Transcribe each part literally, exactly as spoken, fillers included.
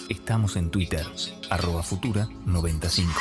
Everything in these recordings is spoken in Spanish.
Estamos en Twitter, arroba futura noventa y cinco.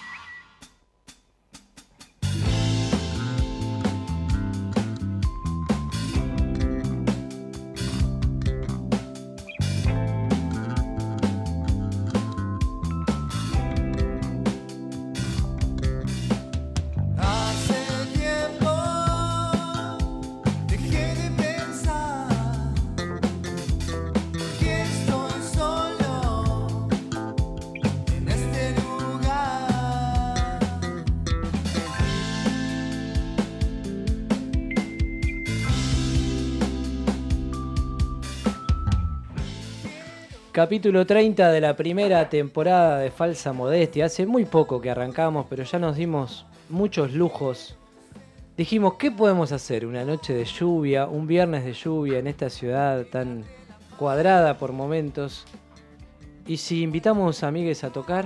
Capítulo treinta de la primera temporada de Falsa Modestia. Hace muy poco que arrancamos, pero ya nos dimos muchos lujos. Dijimos, ¿qué podemos hacer? Una noche de lluvia, un viernes de lluvia en esta ciudad tan cuadrada por momentos. ¿Y si invitamos amigues a tocar?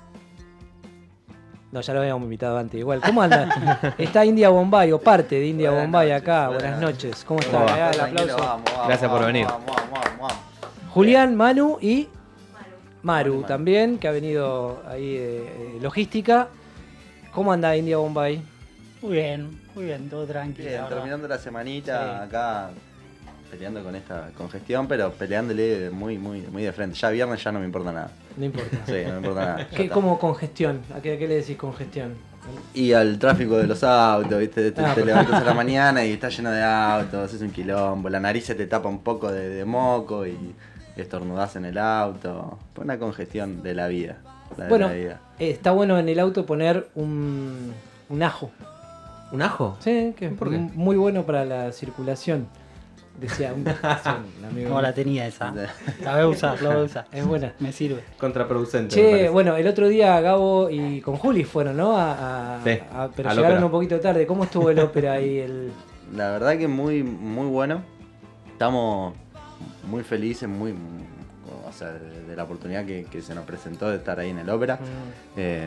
No, ya lo habíamos invitado antes. Igual, ¿cómo anda? Está India Bombay, o parte de India Buenas Bombay noches, acá. buenas Buenas noches. noches. ¿Cómo ¿Cómo está? va? El aplauso. Vamos, vamos, Gracias por vamos, venir. vamos, vamos, vamos. Julián, Manu y Maru, Manu. también, que ha venido ahí de eh, logística. ¿Cómo anda India Bombay? Muy bien, muy bien, todo tranquilo. Bien, la verdad. terminando la semanita Sí. acá peleando con esta congestión, pero peleándole muy, muy, muy de frente. Ya viernes ya no me importa nada. No importa. Sí, no me importa nada. Ya ¿Qué, está. ¿Cómo congestión? ¿A qué, a qué le decís congestión? Y al tráfico de los autos, ¿viste? Te, Ah, te levantas a la mañana y está lleno de autos, es un quilombo, la nariz se te tapa un poco de, de moco y estornudás en el auto. Una congestión de la vida. La de Bueno, la vida. eh, está bueno en el auto poner un, un ajo. ¿Un ajo? Sí, que es ¿Por qué? m- muy bueno para la circulación. Decía un, decía un amigo. No la tenía esa. La voy a usar, la voy a usar. Es buena. Me sirve. Contraproducente. me Che, parece. bueno, el otro día Gabo y con Juli fueron, ¿no? A, a- Sí, a- pero al llegaron ópera. un poquito tarde. ¿Cómo estuvo el ópera ahí? El... La verdad que muy, muy bueno. Estamos muy felices, muy, o sea, de, de la oportunidad que, que se nos presentó de estar ahí en el ópera. Mm. Eh,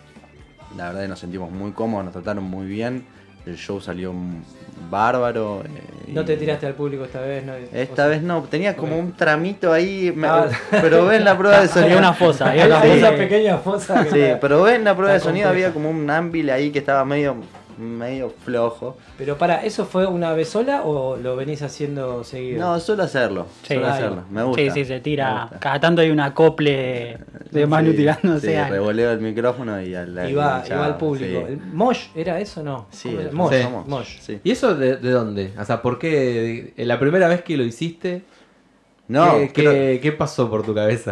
la verdad que nos sentimos muy cómodos, nos trataron muy bien. El show salió m- bárbaro. eh, No y te tiraste al público esta vez, ¿no? Esta O sea, vez no, tenía como Ok. un tramito ahí, me- Ah. pero ven la prueba de Había sonido. una fosa, había Hay una hay fosa. una pequeña fosa que Sí, está- pero ven la prueba de está sonido, compleja. había como un ámbile ahí que estaba medio, medio flojo. Pero para, ¿eso fue una vez sola o lo venís haciendo seguido? No, suelo hacerlo, Sí, suelo ahí. hacerlo, me gusta. Sí, sí, se me tira. gusta. Cada tanto hay un acople de Manu Sí, tirándose. sí, al- revoleo el micrófono y al Y va, y va al chao, público. sí. ¿El Mosh era eso o no? Sí, ¿Cómo el se- Mosh, famoso Mosh. Sí. ¿Y eso de, de dónde? O sea, ¿por qué? de- La primera vez que lo hiciste, No, ¿qué, creo, qué, qué pasó por tu cabeza?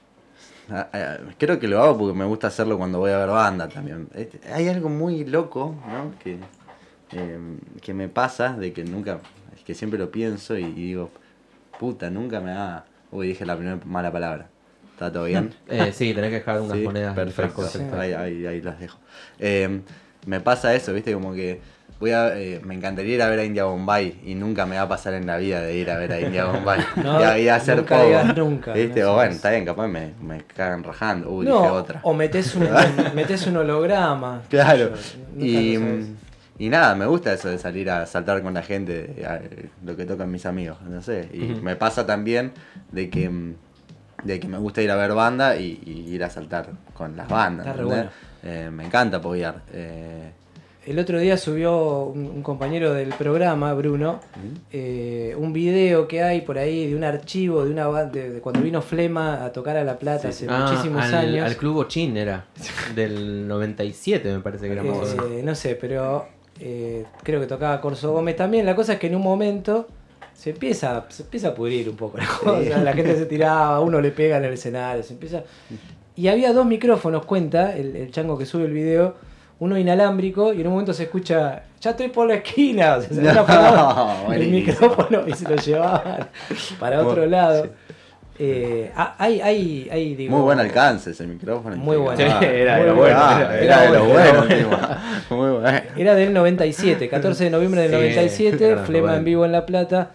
ah, ah, creo que lo hago porque me gusta hacerlo cuando voy a ver banda también. Este, Hay algo muy loco, ¿no? Que, eh, que me pasa de que nunca, es que siempre lo pienso y, y digo, puta, nunca me da... Uy, dije la primera mala palabra. ¿Está todo bien? Eh, sí, tenés que dejar unas Sí, monedas perfecto, frescas. Sí. ahí, ahí, ahí las dejo. Eh, me pasa eso, viste, como que voy a, eh, me encantaría ir a ver a India Bombay y nunca me va a pasar en la vida de ir a ver a India Bombay No, y, a, y a hacer nunca poco, digas nunca, viste, no o bueno, sabes. está bien, capaz me, me cagan rajando, uy, dije No, otra. o metés un, metés un holograma. Claro, Nunca y, lo sabes. y nada, me gusta eso de salir a saltar con la gente, a- lo que tocan mis amigos, no sé, y Ujú. me pasa también de que... mm, de que me gusta ir a ver banda y, y ir a saltar con las bandas. Está re ¿entendés? Eh, me encanta apoyar. Eh, El otro día subió un, un compañero del programa, Bruno, eh, un video que hay por ahí de un archivo de una banda de, de cuando vino Flema a tocar a La Plata hace Ah, muchísimos al, años. al Club Ochín era. Del noventa y siete me parece que era más o menos. Eh, no sé, pero eh, creo que tocaba Corso Gómez también. La cosa es que en un momento se empieza, se empieza a pudrir un poco la cosa. La gente se tiraba, uno le pega en el escenario, se empieza. Y había dos micrófonos, cuenta el, el chango que sube el video, uno inalámbrico y en un momento se escucha, ya estoy por la esquina. O sea, se había apagado el buenísimo. micrófono y se lo llevaban para otro Muy- lado. sí. Eh, ah, hay, hay, hay, digo, Muy buen alcance ese micrófono. Muy bueno. Sí, Ah, era de de lo bueno, ah, era- era de lo era bueno, tipo. Muy bueno. Era del noventa y siete, catorce de noviembre del Sí, noventa y siete, era Flema bueno. en vivo en La Plata.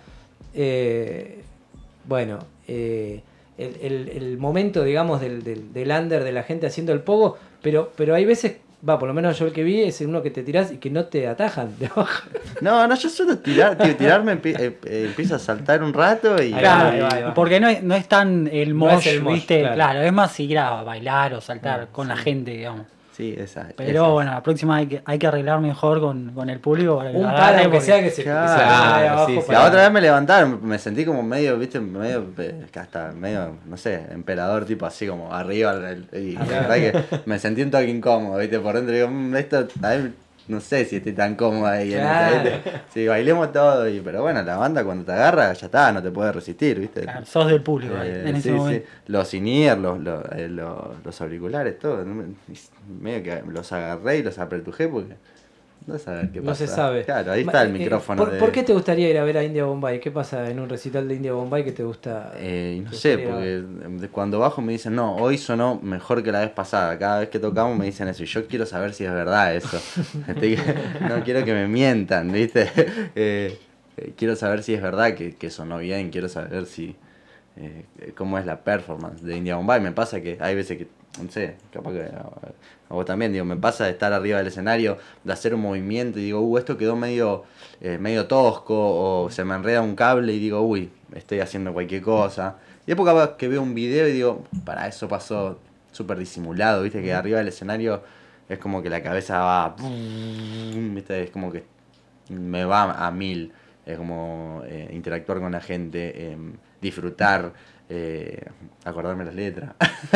Eh, bueno, eh, el, el- el momento, digamos, del, del, del under de la gente haciendo el pogo, pero, pero hay veces, va, por lo menos yo el que vi es uno que te tirás y que no te atajan de abajo. No, no, yo suelo tirar, tío, tirarme, empie- eh, eh, empiezo a saltar un rato y... Ahí Claro, va, ahí va, ahí va. porque no es, no es tan el No es mosh, el mosh, ¿viste? claro. Claro. es más ir a bailar o saltar Mm, con la gente, digamos. Sí, esa. Pero esa. bueno, la próxima hay que, hay que arreglar mejor con, con el público. Para que Un lo par, agarre, aunque porque- sea que se, que se Claro, ponga de abajo sí, sí. para- La otra vez me levantaron, me sentí como medio, viste, medio, eh, que hasta medio, no sé, emperador, tipo así como arriba. el- Y la verdad que me sentí un toque incómodo, viste, por dentro digo, "Mm, esto, a ver, no sé si estoy tan cómodo ahí en Claro. esta, ¿viste? Sí, bailemos todo, y, pero bueno, la banda cuando te agarra, ya está, no te puede resistir, viste. Claro, sos del público ahí, Eh, en ese sí, momento. sí. Los in-ear, los, los, eh, los, los auriculares, todo. no me- Medio que los agarré y los apretujé porque no saber qué pasa. No se sabe. Claro, ahí Ma- está el eh, micrófono. ¿por, de... por qué te gustaría ir a ver a India Bombay? ¿Qué pasa en un recital de India Bombay que te gusta? Eh, no te sé, gustaría- porque de cuando bajo me dicen, no, hoy sonó mejor que la vez pasada. Cada vez que tocamos me dicen eso. Y yo quiero saber si es verdad eso. Este, no quiero que me mientan, ¿viste? Eh, eh, quiero saber si es verdad que, que sonó bien. Quiero saber si eh, cómo es la performance de India Bombay. Me pasa que hay veces que, no sé, capaz que a, a vos también, digo, me pasa de estar arriba del escenario, de hacer un movimiento y digo, uh, esto quedó medio, eh, medio tosco, o se me enreda un cable y digo, uy, estoy haciendo cualquier cosa. Y después capaz que veo un video y digo, para eso pasó súper disimulado, viste, que arriba del escenario es como que la cabeza va, viste, es como que me va a mil, es como eh, interactuar con la gente, eh, disfrutar, eh, acordarme las letras.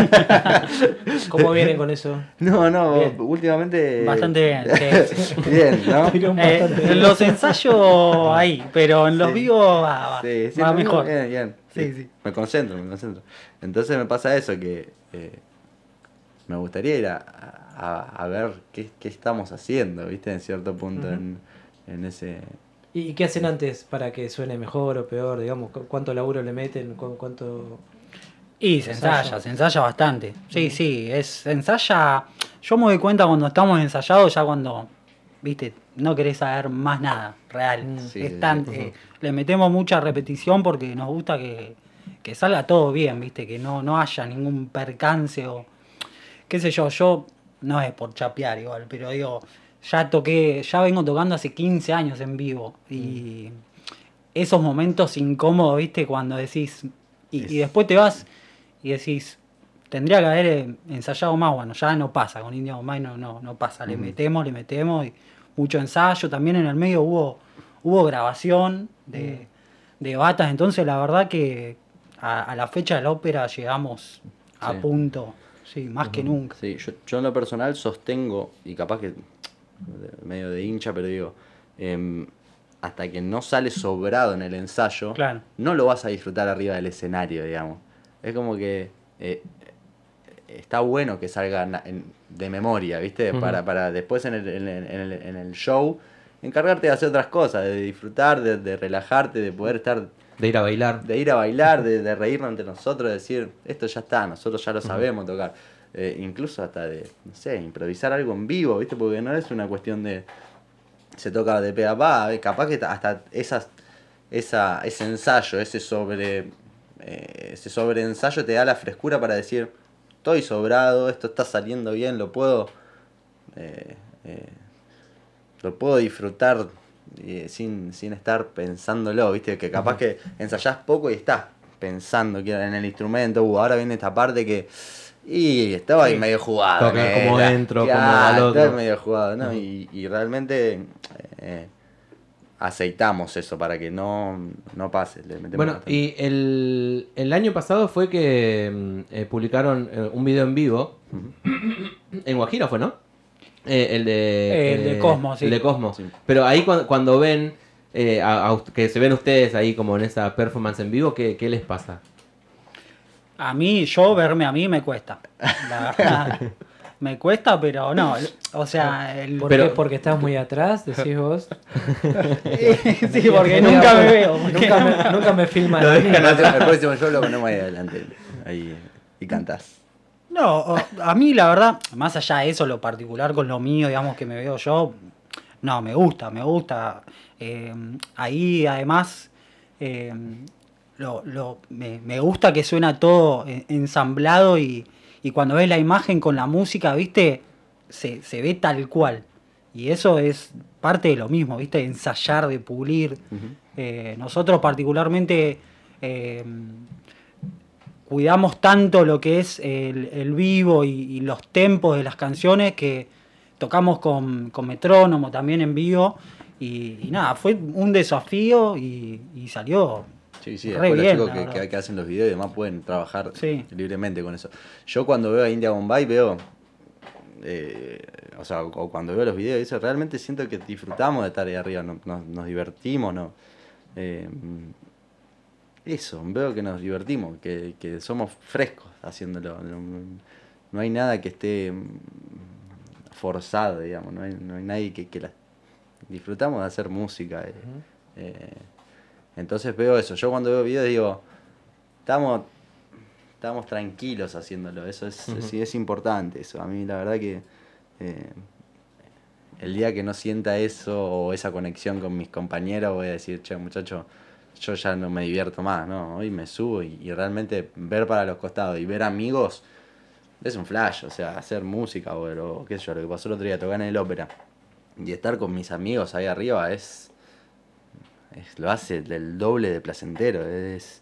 ¿Cómo vienen con eso? No, no, Bien. últimamente... Bastante bien, sí. Bien, ¿no? Tirón Eh, bastante. en los ensayos ahí, pero en los Sí. vivos va, va, Sí, sí, va no, mejor. Bien, bien. Sí, sí. Me concentro, me concentro. Entonces me pasa eso, que eh, me gustaría ir a, a, a ver qué, qué estamos haciendo, ¿viste? En cierto punto, Ujú. en, en ese... ¿Y qué hacen antes para que suene mejor o peor? Digamos, ¿cu- ¿cuánto laburo le meten? ¿Cu- ¿Cuánto...? Y se Ensaya. ensaya, se ensaya bastante. Sí, sí, es se ensaya. Yo me doy cuenta cuando estamos ensayados, ya cuando, viste, no querés saber más nada, real. Mm. Sí, Es sí, tan- sí. eh, le metemos mucha repetición porque nos gusta que, que salga todo bien, viste, que no, no haya ningún percance o qué sé yo, yo no es por chapear igual, pero digo, ya toqué, ya vengo tocando hace quince años en vivo y esos momentos incómodos, viste, cuando decís, y, y después te vas y decís, tendría que haber eh, ensayado más, bueno, ya no pasa, con India Bombay no, no, no pasa, le Ujú. metemos, le metemos, y mucho ensayo, también en el medio hubo, hubo grabación de, de batas, entonces la verdad que a, a la fecha de la ópera llegamos a Sí. punto, sí, más que nunca. Sí, yo, yo en lo personal sostengo, y capaz que medio de hincha, pero digo, em, hasta que no sale sobrado en el ensayo, Claro. no lo vas a disfrutar arriba del escenario, digamos. Es como que eh, está bueno que salga na- en- de memoria, ¿viste? Ujú. para, para después en el, en, el, en el- en el show encargarte de hacer otras cosas, de disfrutar, de, de relajarte, de poder estar, De ir a bailar. de ir a bailar, de, de reírnos entre nosotros, de decir, esto ya está, nosotros ya lo sabemos tocar. Eh, incluso hasta de, no sé, improvisar algo en vivo, ¿viste? Porque no es una cuestión de se toca de pe a pa, eh, capaz que hasta esas, esa, ese ensayo, ese sobre eh, ese sobre ensayo te da la frescura para decir, estoy sobrado, esto está saliendo bien, lo puedo eh, eh, lo puedo disfrutar eh, sin, sin estar pensándolo, ¿viste? Que capaz que ensayás poco y estás pensando que en el instrumento, uh, ahora viene esta parte que y estaba ahí Sí. medio jugado. Toca nena. como entro, como Claro, al otro. estaba medio jugado, ¿no? y, y realmente eh, aceitamos eso para que no, no pase. Le metemos Bueno, bastante. y el, el año pasado fue que mm, eh, publicaron eh, un video en vivo. En Guajira fue, ¿no? Eh, el de... El de Cosmo, sí. El de Cosmo. Sí. Pero ahí cuando, cuando ven, eh, a- a ust- que se ven ustedes ahí como en esa performance en vivo, ¿qué, qué les pasa? A mí, yo verme a mí me cuesta. La verdad, me cuesta, pero no. O sea, el, ¿Por Pero- qué? Porque estás muy atrás, decís vos. sí, porque nunca me veo. porque Nunca no- me, nunca me filman. No, a mí. el próximo- el próximo show lo ponemos ahí adelante. Ahí, y cantás. No, o- a mí la verdad, más allá de eso, lo particular con lo mío, digamos, que me veo yo, no, me gusta, me gusta. Eh, ahí además, eh, lo, lo- me, me gusta que suena todo en- ensamblado y, y cuando ves la imagen con la música, viste, se, se ve tal cual. Y eso es parte de lo mismo, ¿viste? Ensayar, de pulir. Ujú. Eh, nosotros particularmente eh, cuidamos tanto lo que es el, el vivo y, y los tempos de las canciones que tocamos con, con metrónomo también en vivo. Y, y nada, fue un desafío y, y salió Sí, sí, re después los bien, chicos la que, verdad. que, que hacen los videos y demás pueden trabajar Sí. libremente con eso. Yo cuando veo a India Bombay veo, eh, o sea, o cuando veo los videos, eso, realmente siento que disfrutamos de estar ahí arriba, no- nos, nos divertimos, ¿no? Eh, eso, veo que nos divertimos, que, que somos frescos haciéndolo. No, no hay nada que esté mm, forzado, digamos, no hay, no hay nadie que, que la... Disfrutamos de hacer música. eh, eh, entonces veo eso. Yo cuando veo videos digo, estamos, estamos tranquilos haciéndolo. Eso es, Ujú. sí, es importante. Eso. A mí la verdad que eh, el día que no sienta eso o esa conexión con mis compañeros voy a decir, che, muchacho, yo ya no me divierto más, ¿no? Hoy me subo y, y realmente ver para los costados y ver amigos es un flash. O sea, hacer música o, o qué sé yo, lo que pasó el otro día, tocar en el ópera y estar con mis amigos ahí arriba es... Es- lo hace del doble de placentero, es,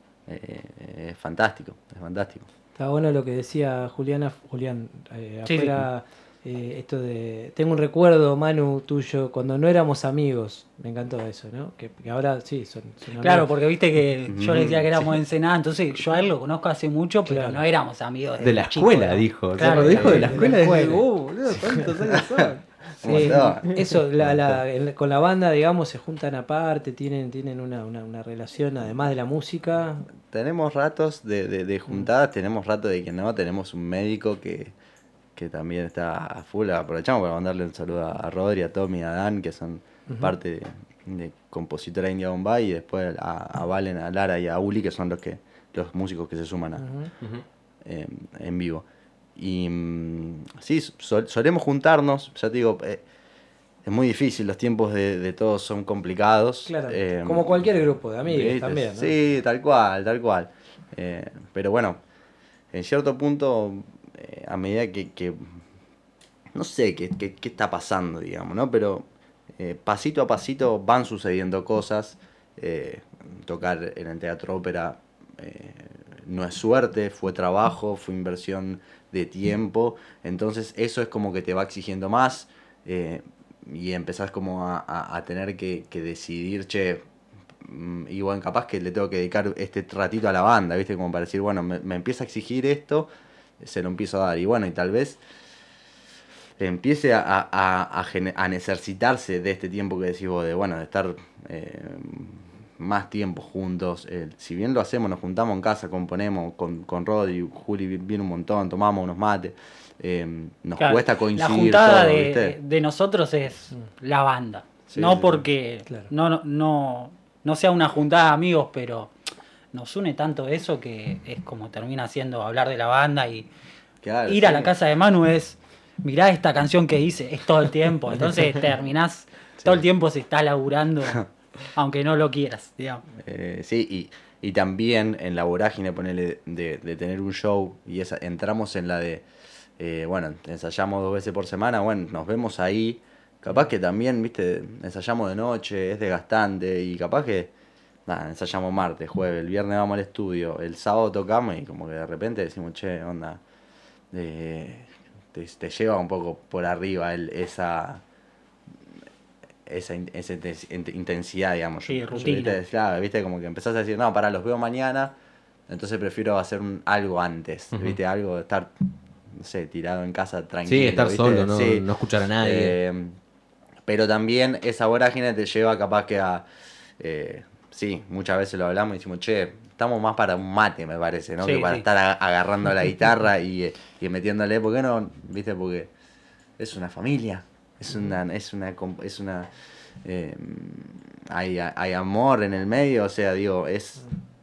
eh, es fantástico, es fantástico. Está bueno lo que decía Juliana, Julián, eh, Sí, afuera, eh, esto de... Tengo un recuerdo, Manu, tuyo, cuando no éramos amigos. Me encantó eso, ¿no? Que, que ahora sí, son, son Claro, amigos. porque viste que yo le decía que éramos Sí. de Ensenada, entonces yo a él lo conozco hace mucho, pero Claro. no éramos amigos. De la desde chico, escuela, ¿no? dijo. O sea, Claro, cuando dijo de la de la escuela, escuela. dije, uh, boludo, ¿cuántos años son? Sí, Un montón. eso, la, la- en- con la banda, digamos, se juntan aparte, tienen, tienen una, una, una relación, además de la música. Tenemos ratos de, de, de juntadas, tenemos ratos de que no, tenemos un médico que, que también está a full. Aprovechamos para mandarle un saludo a, a Rodri, a Tommy, a Dan, que son Ujú. parte de, de compositora India Bombay, y después a, a Valen, a Lara y a Uli, que son los que los músicos que se suman a, Ujú. eh, en vivo. Y mm, sí, sol- solemos juntarnos, ya te digo, eh, es muy difícil, los tiempos de, de todos son complicados. Claro, eh, como cualquier grupo de amigos ¿viste? también, ¿no? Sí, tal cual, tal cual. Eh, pero bueno, en cierto punto, eh, a medida que, que- no sé qué, qué- qué está pasando, digamos, ¿no? Pero eh, pasito a pasito van sucediendo cosas. Eh, tocar en el Teatro Ópera eh, no es suerte, fue trabajo, fue inversión de tiempo. Entonces eso es como que te va exigiendo más, eh, y empezás como a, a- a tener que, que decidir, che, mm, y bueno, capaz que le tengo que dedicar este ratito a la banda, ¿viste? Como para decir, bueno, me, me empieza a exigir esto, se lo empiezo a dar. Y bueno, y tal vez empiece a, a, a, a gene- a necesitarse de este tiempo que decís vos, de bueno, de estar eh, más tiempo juntos. Eh, si bien lo hacemos, nos juntamos en casa, componemos con, con Rodri, Juli viene un montón, tomamos unos mates, eh, nos Claro, cuesta coincidir. La juntada todo, de, ¿viste? de nosotros es la banda. Sí, no sí, sí. porque Claro. no, no, no, no sea una juntada de amigos, pero nos une tanto eso que es como termina siendo hablar de la banda y Claro, ir a sí. la casa de Manu es, mirá esta canción que hice, es todo el tiempo. Entonces terminás, todo el tiempo se está laburando, aunque no lo quieras, digamos. Eh, sí, y, y también en la vorágine ponele, de, de tener un show, y esa, entramos en la de, eh, bueno, ensayamos dos veces por semana, bueno, nos vemos ahí, capaz que también, viste, ensayamos de noche, es desgastante, y capaz que, nada, ensayamos martes, jueves, el viernes vamos al estudio, el sábado tocamos y como que de repente decimos, che, onda, eh, te, te lleva un poco por arriba el, esa... esa, in- esa inten- int- intensidad, digamos. Sí, Yo- yo, rutina. ¿viste? Claro, viste, como que empezás a decir, no, para, los veo mañana, entonces prefiero hacer un, algo antes, Ujú. viste, algo, estar, no sé, tirado en casa tranquilo. Sí, estar ¿viste? solo, no, Sí. no escuchar a nadie. Eh, pero también esa vorágine te lleva capaz que a, eh, sí, muchas veces lo hablamos y decimos, che, estamos más para un mate, me parece, ¿no? Sí, que para sí. estar a- agarrando la guitarra y, eh, y metiéndole, ¿por qué no? Viste, porque es una familia, es una, es una, comp- es una, eh, hay, hay amor en el medio, o sea, digo, es,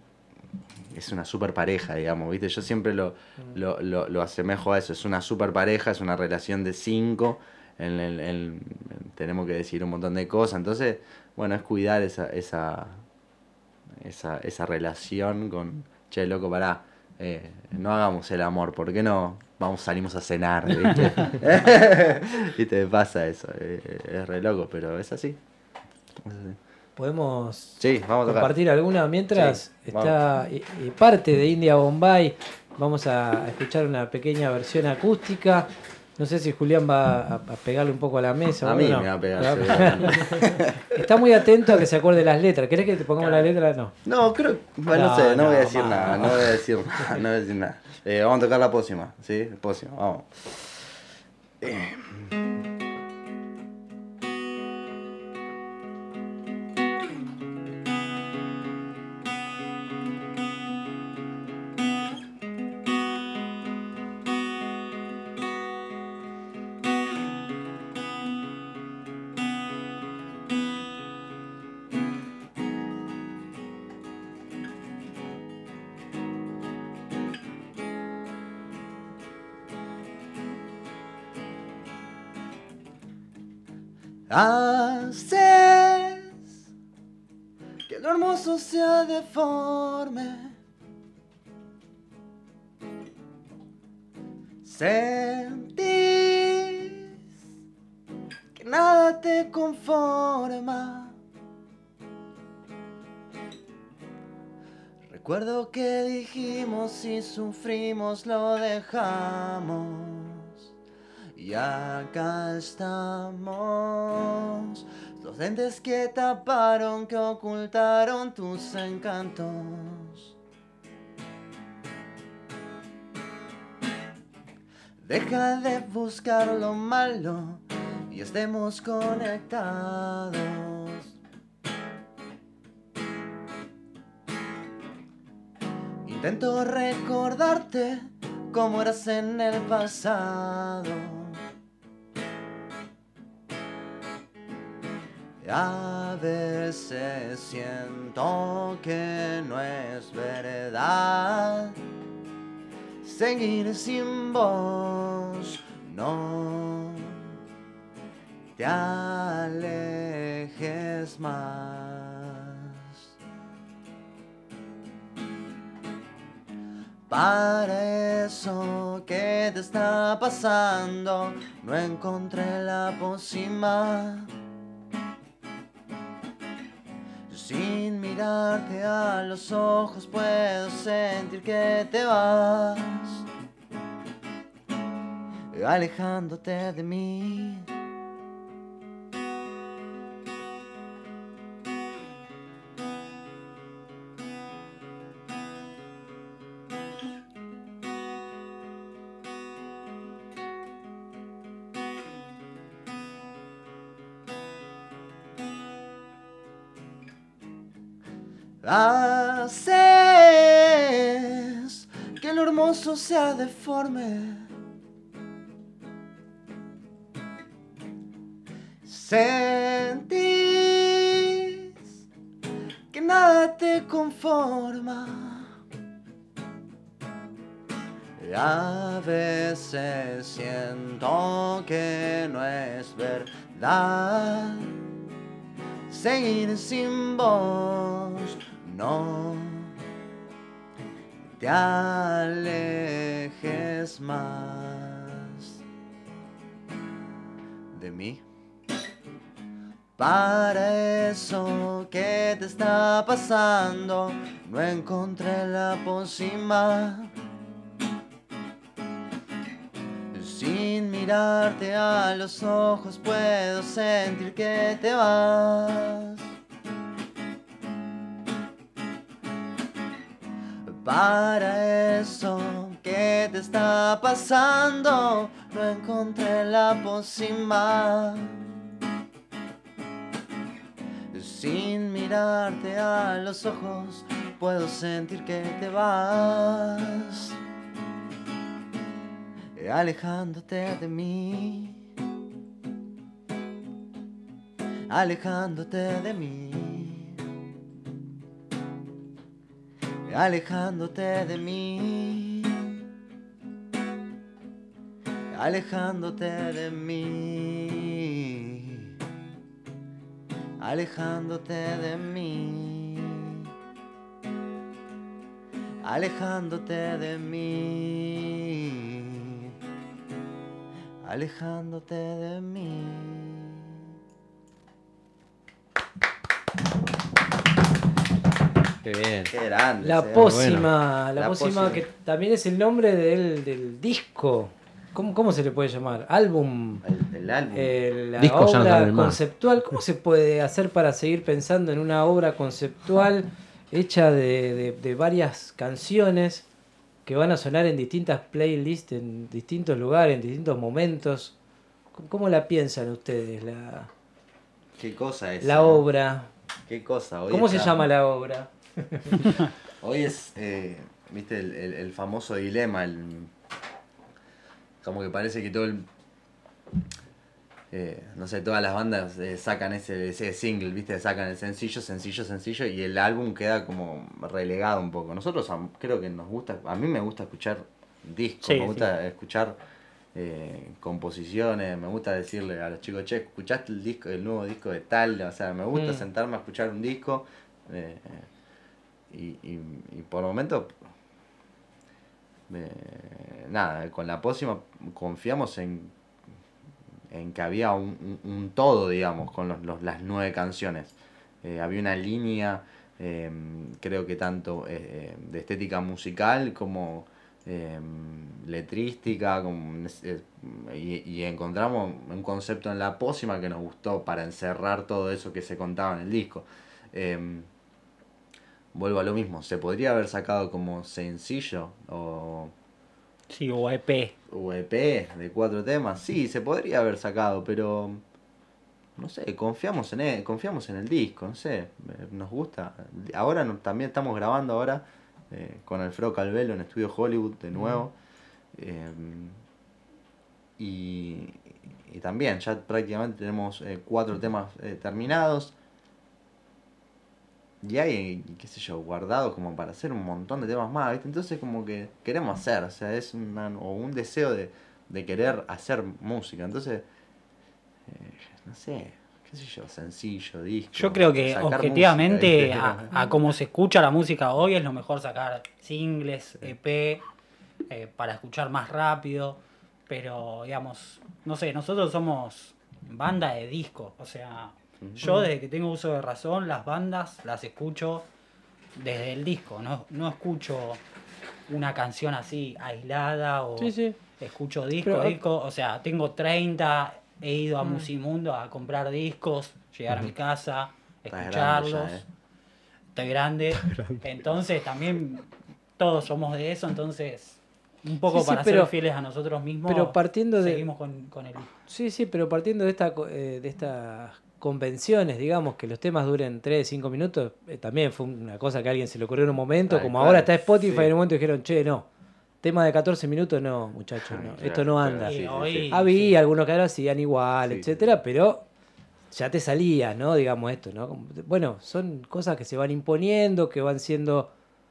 es una super pareja, digamos, ¿viste? Yo siempre lo, lo, lo, lo asemejo a eso, es una super pareja, es una relación de cinco, en el, en- tenemos que decir un montón de cosas, entonces, bueno, es cuidar esa, esa, esa, esa relación con, che, loco, pará, eh, no hagamos el amor, ¿por qué no? vamos, salimos a cenar, ¿viste? Y te pasa eso, eh, es re loco, pero es así. Es así. Podemos Sí, vamos a tocar. compartir alguna mientras Sí, está y, y parte de India Bombay. Vamos a escuchar una pequeña versión acústica. No sé si Julián va a, a pegarle un poco a la mesa. A o mí no. me va a pegar. ¿Va a seguramente. Está muy atento a que se acuerde las letras. ¿Querés que te pongamos las letras? No. No, creo, bueno, no, No, sé, no, no, voy a decir ma, nada, ma. no voy a decir nada, no voy a decir nada. Eh, vamos a tocar la pócima, ¿sí? Pócima, vamos. Eh. Haces que lo hermoso sea deforme. Sentís que nada te conforma. Recuerdo que dijimos y sufrimos, lo dejamos. Y acá estamos, los lentes que taparon, que ocultaron tus encantos. Deja de buscar lo malo y estemos conectados. Intento recordarte cómo eras en el pasado. A veces siento que no es verdad seguir sin vos, no te alejes más. Para eso que te está pasando, no encontré la pócima. Sin mirarte a los ojos puedo sentir que te vas, alejándote de mí. Haces que lo hermoso sea deforme. Sentís que nada te conforma. A veces siento que no es verdad seguir sin vos, no te alejes más de mí. Para eso que te está pasando, no encontré la pócima. Sin mirarte a los ojos puedo sentir que te vas. Para eso que te está pasando, no encontré la pócima. Sin mirarte a los ojos puedo sentir que te vas, alejándote de mí, alejándote de mí, alejándote de mí, alejándote de mí, alejándote de mí, alejándote de mí. alejándote de mí. Qué bien. Qué grande. La ese, pócima, la, La pócima pócima. que también es el nombre del, del disco. ¿Cómo, ¿Cómo se le puede llamar? Álbum. El, el álbum. Eh, la Disco ya no obra salen más. conceptual. ¿Cómo se puede hacer para seguir pensando en una obra conceptual hecha de, de- de varias canciones que van a sonar en distintas playlists, en distintos lugares, en distintos momentos? ¿Cómo, cómo la piensan ustedes, la, Qué cosa es. la ¿no? obra? Qué cosa. Hoy ¿Cómo se está- llama la obra? Hoy es, eh, viste, el, el- el famoso dilema, el, como que parece que todo el, eh, no sé, todas las bandas eh, sacan ese, ese single, viste, sacan el sencillo, sencillo, sencillo, y el álbum queda como relegado un poco. Nosotros am- creo que nos gusta, a mí me gusta escuchar discos, Sí, me gusta sí. escuchar eh, composiciones, me gusta decirle a los chicos, che, ¿escuchaste el disco, el nuevo disco de tal? O sea, me gusta Mm. sentarme a escuchar un disco. eh, y, y, y por momentos, eh, nada, con la pócima confiamos en, en que había un, un- un todo, digamos, con los, los- las nueve canciones. Eh, había una línea, eh, creo que tanto eh, de estética musical como eh, letrística, como, eh, y, y encontramos un concepto en la pócima que nos gustó para encerrar todo eso que se contaba en el disco. Eh, Vuelvo a lo mismo, se podría haber sacado como sencillo o, Sí, o E P. o E P de cuatro temas, sí, se podría haber sacado, pero no sé, confiamos en él, confiamos en el disco, no sé, eh, nos gusta. Ahora no- también estamos grabando ahora eh, con Alfredo Calvelo en Estudio Hollywood de nuevo. eh, y, y también ya prácticamente tenemos eh, cuatro temas eh, terminados. Y hay, qué sé yo, guardados como para hacer un montón de temas más, ¿viste? Entonces como que queremos hacer, o sea, es una, o un deseo de, de querer hacer música. Entonces, eh, no sé, qué sé yo, sencillo, disco. Yo creo que sacar objetivamente, música, ¿viste? a, a cómo se escucha la música hoy, es lo mejor sacar singles, E P, eh, para escuchar más rápido. Pero, digamos, no sé, nosotros somos banda de disco. O sea, yo desde que tengo uso de razón, las bandas las escucho desde el disco. No, no escucho una canción así aislada o Sí, sí. escucho disco, Pero- disco. O sea, tengo treinta, he ido a Musimundo a comprar discos, llegar a mi casa, Estás escucharlos. grande ya, ¿eh? Estoy grande. Entonces también todos somos de eso, entonces un poco Sí, sí, para pero- ser fieles a nosotros mismos, pero partiendo de- seguimos con, con el disco. Sí, sí, pero partiendo de esta co- eh, de estas convenciones, digamos, que los temas duren tres, cinco minutos, eh, también fue una cosa que a alguien se le ocurrió en un momento, Tal como cual, ahora está Spotify, sí. en un momento dijeron, che, no, tema de catorce minutos, no, muchachos, no, Claro, esto no claro, anda. sí, sí, Y sí. hoy- Había sí. algunos que ahora hacían igual, Sí, sí, etcétera, sí. pero ya te salía, ¿no? Digamos esto, ¿no? Como- Bueno, son cosas que se van imponiendo, que van siendo,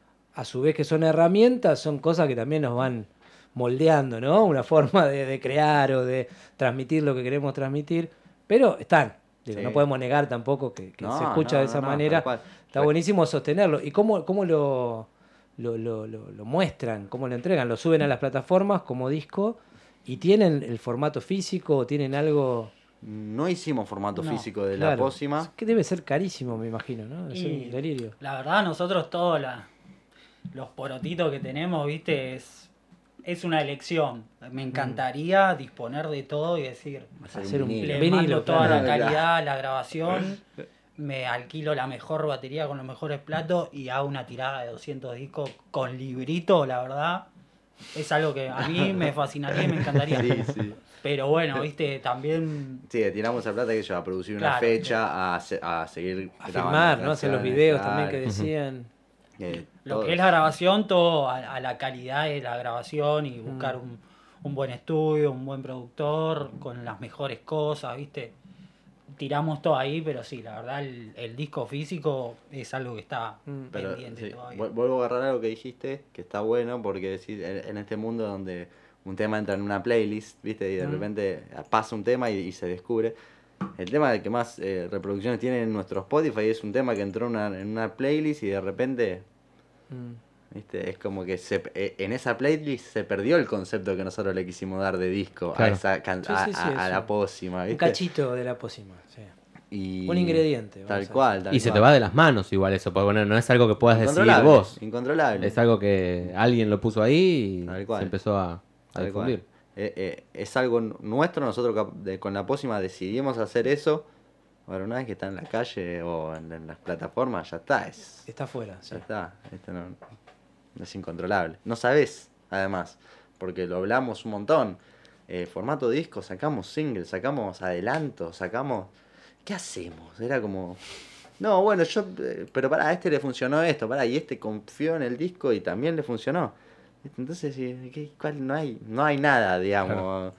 a su vez que son herramientas, son cosas que también nos van moldeando, ¿no? Una forma de, de crear o de transmitir lo que queremos transmitir, pero están. Digo, Sí. no podemos negar tampoco que, que No, se escucha no, de no, esa no, manera. tal cual. Está Re- buenísimo sostenerlo. ¿Y cómo, cómo lo, lo, lo, lo- lo muestran? ¿Cómo lo entregan? ¿Lo suben a las plataformas como disco? ¿Y tienen el formato físico o tienen algo...? No hicimos formato No, físico de la Claro. pócima. Es que debe ser carísimo, me imagino, ¿no? Debe ser Y un delirio. la verdad, nosotros todos la- los porotitos que tenemos, viste, es, es una elección. Me encantaría disponer de todo y decir, Hacer Hacer un un- vinilo. le vinilo, mando toda claro. la calidad, la grabación, me alquilo la mejor batería con los mejores platos y hago una tirada de doscientos discos con librito, la verdad. Es algo que a mí me fascinaría y me encantaría. Sí, sí. Pero bueno, viste, también Sí, tiramos esa plata que yo a producir una Claro. fecha, a, se- a seguir A grabando filmar, ¿no? Hacer los canciones, videos claro. también que decían. Eh, lo todo. que es la grabación, todo a, a la calidad de la grabación y buscar Mm. un, un buen estudio, un buen productor, con las mejores cosas, ¿viste? Tiramos todo ahí, pero sí, la verdad el, el disco físico es algo que está Mm. Pero pendiente sí, todavía. vu- vuelvo a agarrar algo que dijiste, que está bueno, porque decir, en, en este mundo donde un tema entra en una playlist, ¿viste? Y de Mm. repente pasa un tema y, y se descubre. El tema de que más eh, reproducciones tiene en nuestro Spotify es un tema que entró en una, en una playlist y de repente Mm. ¿Viste? Es como que se, eh, en esa playlist se perdió el concepto que nosotros le quisimos dar de disco Claro. a, esa can- Sí, a, sí, sí, a- a eso. la pócima, Un ¿viste? cachito de la pócima. Sí. Y- Un ingrediente, vamos Tal a decir. cual, tal Y se te cual. va de las manos igual eso, porque bueno, no es algo que puedas decidir Incontrolable, vos. Incontrolable. Es algo que alguien lo puso ahí y Tal cual. se empezó a, a Tal cual. difundir. Eh, eh, es algo nuestro, nosotros cap- de- con la pócima decidimos hacer eso. Ahora, una vez que está en la calle o en, en las plataformas, ya está, es, Está afuera, sí. ya está. Esto no, no es incontrolable. No sabés, además, porque lo hablamos un montón. Eh, formato disco, sacamos singles, sacamos adelantos, sacamos... ¿Qué hacemos? Era como... No, bueno, yo... eh, pero pará, a este le funcionó esto, pará, y este confió en el disco y también le funcionó. Entonces, ¿qué, cuál? No hay no hay nada, digamos. Claro.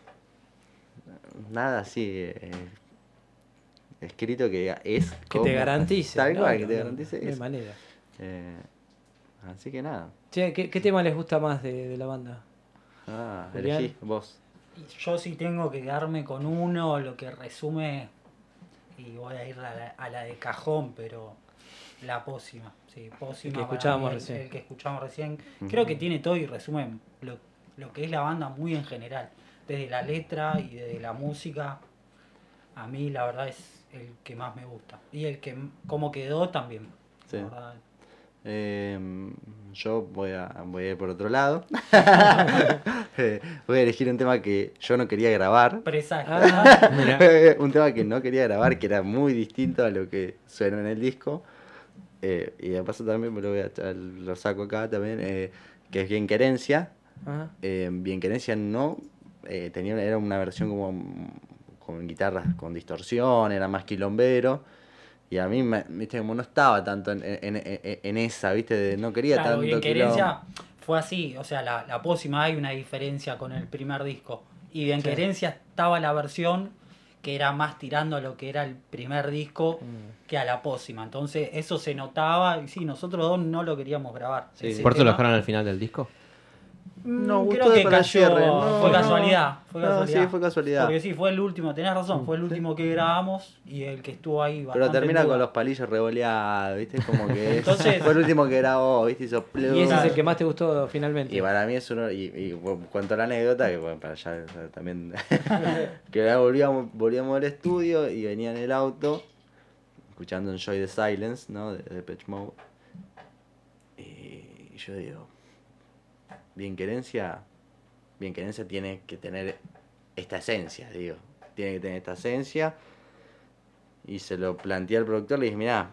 Nada así... eh, escrito que es Que como- te garantice. Tal ¿no? cual, que No, te no, garantice no hay eso. manera. Eh, así que nada. Che, ¿qué, qué tema les gusta más de, de la banda? Ah, Julián. elegí vos. Y yo sí tengo que quedarme con uno, lo que resume, y voy a ir a la, a la de cajón, pero la pócima. Sí, pócima El que para escuchábamos mí, el- recién. El, que escuchamos recién. Creo que tiene todo y resume lo, lo que es la banda muy en general. Desde la letra y desde la música. A mí la verdad es el que más me gusta. Y el que m- como quedó también. Sí. La verdad. Eh, yo voy a, voy a ir por otro lado. Eh, voy a elegir un tema que yo no quería grabar. Presagio. Ah, Mira. Un tema que no quería grabar, que era muy distinto a lo que suena en el disco. Eh, y de paso también me lo voy a echar- lo saco acá también, eh, que es Bien Querencia. ajá. Eh, Bien Querencia no eh, tenía, era una versión como mm, con guitarras con distorsión, era más quilombero. Y a mí, me, viste, como no estaba tanto en, en, en- en esa, viste, de- no quería Claro, tanto Bien quilombo. Querencia fue así, o sea, la, la pócima hay una diferencia con el primer disco. Y Bien Sí. Querencia estaba la versión que era más tirando a lo que era el primer disco Mm. que a la pócima. Entonces eso se notaba y sí, nosotros dos no lo queríamos grabar. Sí. Ese ¿Por eso lo tema. dejaron al final del disco? No, Mm, gustó creo que para el cayó, cierre. No, fue no. casualidad. Fue No, casualidad. sí, fue casualidad. Porque sí, fue el último, tenés razón, fue el último que grabamos y el que estuvo ahí Pero bastante termina en duda. con los palillos revoleados, viste, como que Entonces- fue el último que grabó, viste, hizo plum. Y ese es el que más te gustó finalmente. Y para mí es uno, y, y bueno, cuento la anécdota, que bueno, para allá o sea, también, que ya volvíamos, volvíamos al estudio y venía en el auto, escuchando Enjoy the Silence, ¿no? De Depeche Mode. Y yo digo, Bien Querencia, Bien Querencia tiene que tener esta esencia, digo, tiene que tener esta esencia. Y se lo planteé al productor, le dije, mirá,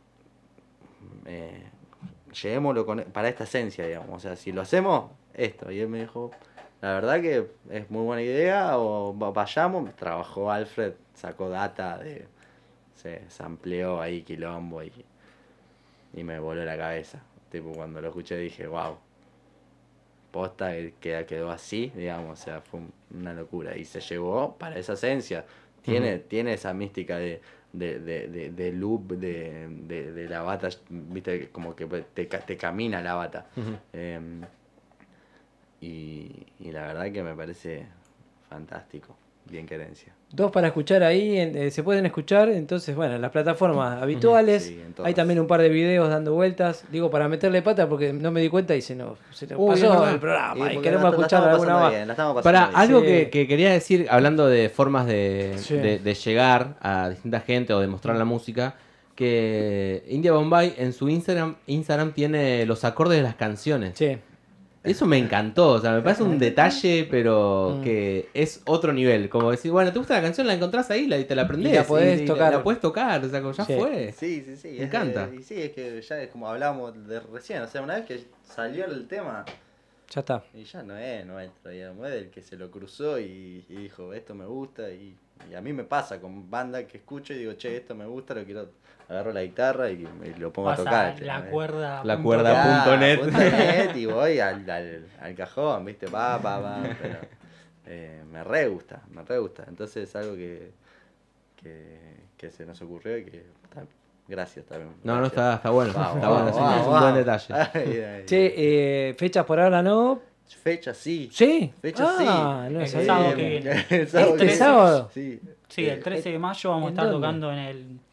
eh, llevémoslo con, para esta esencia, digamos. O sea, si lo hacemos, esto. Y él me dijo, la verdad que es muy buena idea, o va- vayamos. Trabajó Alfred, sacó data, de se sampleó ahí quilombo y, y me voló la cabeza. Tipo, cuando lo escuché dije, wow. Posta que queda- quedó así, digamos, o sea, fue un- una locura. Y se llevó para esa esencia. Tiene, Ujú. tiene esa mística de, de, de, de, de loop, de, de, de la bata, viste, como que te, ca- te camina la bata. Ujú. Eh, y, y la verdad que me parece fantástico. Bien Querencia. Dos para escuchar ahí, en- eh, se pueden escuchar, entonces, bueno, en las plataformas habituales. Sí, en todas. Hay también un par de videos dando vueltas. Digo, para meterle pata porque no me di cuenta y se nos, se nos Uy, es pasó verdad. el programa. Y, porque queremos la- la escuchar estamos alguna pasando más. bien, la estamos pasando Para bien. algo Sí. que, que quería decir, hablando de formas de, Sí. de, de llegar a distinta gente o de mostrar la música, que India Bombay en su Instagram, Instagram tiene los acordes de las canciones. Sí. Eso me encantó, o sea, me parece un detalle, pero Mm. que es otro nivel. Como decir, bueno, ¿te gusta la canción? La encontrás ahí la, y te la aprendés. Y la podés y tocar. La, puedes tocar, o sea, como ya Sí. fue. Sí, sí, sí. Me es encanta. de- y sí, es que ya es como hablábamos de recién. O sea, una vez que salió el tema, Ya está. y ya no es nuestro, digamos, es del que se lo cruzó y, y dijo, esto me gusta. Y, y a mí me pasa con banda que escucho y digo, che, esto me gusta, lo quiero. Agarro la guitarra y, y lo pongo Pasa a tocar. la ¿entendés? cuerda. La punto cuerda com. punto net. punto net y voy al, al, al cajón, ¿viste? Pa, pa, pa. Pero eh, me re gusta, me re gusta. Entonces es algo que, que, que se nos ocurrió y que. ta- Gracias también. No, no, gracias. está, está bueno. Vamos, está bueno, vamos, es un- vamos, es un buen vamos. detalle. Ay, ay, Che, eh, fechas por ahora no. Fecha sí. ¿Sí? Fecha ah, sí. no El sabía. sábado que viene. El sábado ¿Este que- sábado? Sí. Sí, el trece de mayo vamos a ¿En estar dónde? tocando en el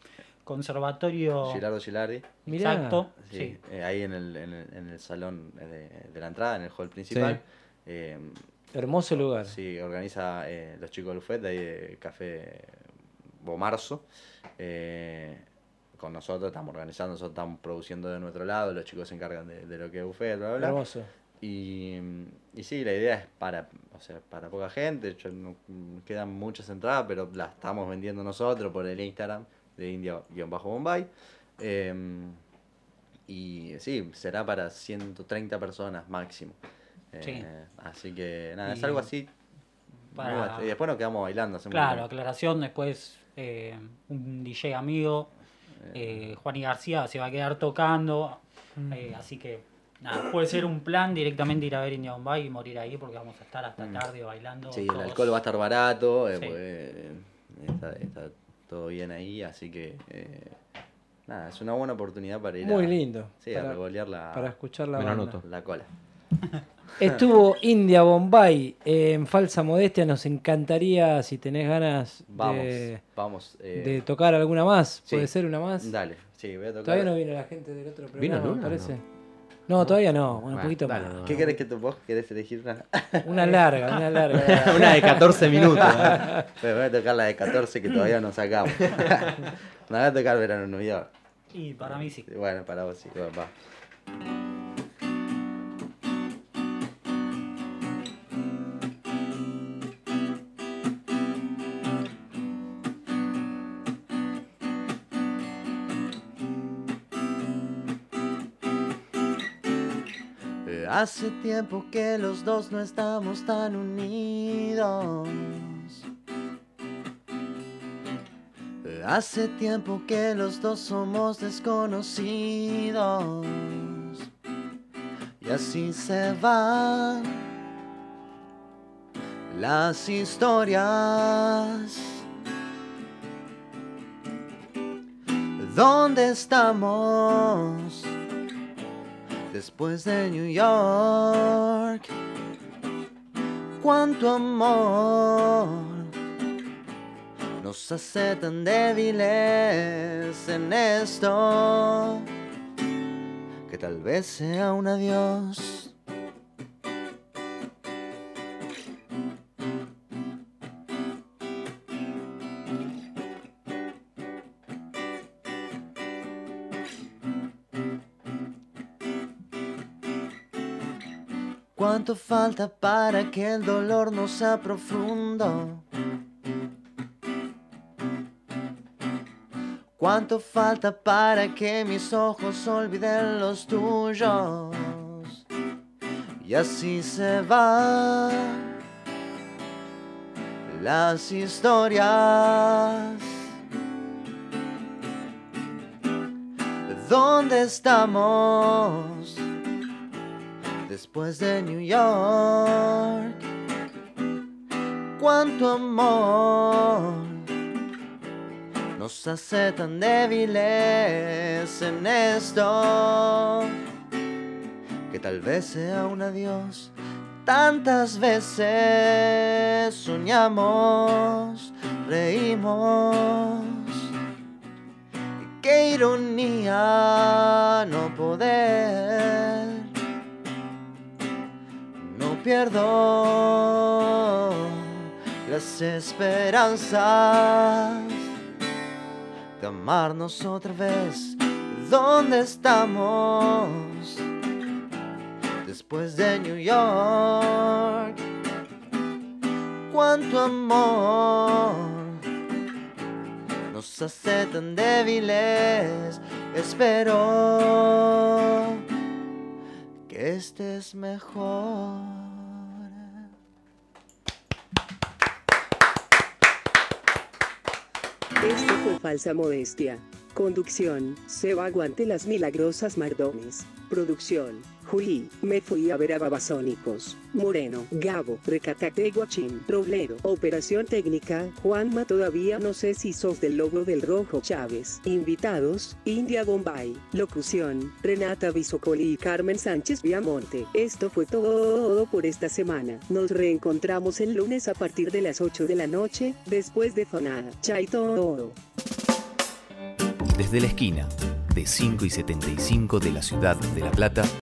Conservatorio. Gilardo Gilardi. Mirá. Exacto. Sí, Sí. eh, ahí en el, en, el, en el salón de, de la entrada, en el hall principal. Sí. Eh, Hermoso lugar. sí, organiza eh, los chicos del Ufet, de ahí de Café Bomarzo. Eh, con nosotros estamos organizando, nosotros estamos produciendo de nuestro lado, los chicos se encargan de, de lo que es Ufet, bla, bla, bla. Hermoso. Y, y sí, la idea es para, o sea, para poca gente, yo no, quedan muchas entradas, pero las estamos vendiendo nosotros por el Instagram de India-Bombay. Eh, y sí, será para ciento treinta personas máximo. Eh, Sí. Así que nada, es Y algo así. para- muy bast- Y después nos quedamos bailando. hacemos Claro, un- aclaración, después eh, un D J amigo, eh, Juani García, se va a quedar tocando, eh, así que nada, puede ser un plan directamente ir a ver India Bombay y morir ahí porque vamos a estar hasta tarde bailando. Sí, el todos. alcohol va a estar barato, eh, Sí. pues, eh, está, está todo bien ahí, así que eh, nada, es una buena oportunidad para ir Muy a, lindo. sí, para, a revolear la, para escuchar la Me lo banda. anoto. la cola. Estuvo India Bombay eh, en Falsa Modestia. Nos encantaría, si tenés ganas Vamos, de, vamos. eh, de tocar alguna más. sí. ¿Puede ser una más? Dale, sí, voy a tocar. Todavía no vino la gente del otro programa, ¿Vino me Luna? parece. No, todavía no. Bueno, un Bueno, poquito dale, más. ¿Qué querés que tu vos querés elegir una? Una larga, una larga. Una de catorce minutos. ¿eh? Pues voy a tocar la de catorce que todavía no sacamos. Me voy a tocar Verano en New York. Y para mí sí. Bueno, para vos sí, bueno, va. Hace tiempo que los dos no estamos tan unidos. Hace tiempo que los dos somos desconocidos. Y así se van las historias. ¿Dónde estamos? Después de New York, cuánto amor nos hace tan débiles en esto, que tal vez sea un adiós. ¿Cuánto falta para que el dolor no sea profundo? ¿Cuánto falta para que mis ojos olviden los tuyos? Y así se van las historias. ¿Dónde estamos? Después de New York, cuánto amor nos hace tan débiles en esto, que tal vez sea un adiós. Tantas veces soñamos, reímos. Qué ironía no poder. No pierdo las esperanzas de amarnos otra vez. ¿Dónde estamos? Después de New York, cuánto amor nos hace tan débiles. Espero que estés mejor. Esto fue Falsa Modestia. Conducción, Seba Aguante las Milagrosas Mardones. Producción, Juli, me fui a ver a Babasónicos. Moreno, Gabo, Recatacte Guachín, Robledo. Operación técnica, Juanma todavía no sé si sos del logo del Rojo Chávez. Invitados, India Bombay. Locución, Renata Bisocoli y Carmen Sánchez Viamonte. Esto fue todo por esta semana. Nos reencontramos el lunes a partir de las ocho de la noche, después de Fonada. Chaito. Desde la esquina de cinco y setenta y cinco de la ciudad de La Plata,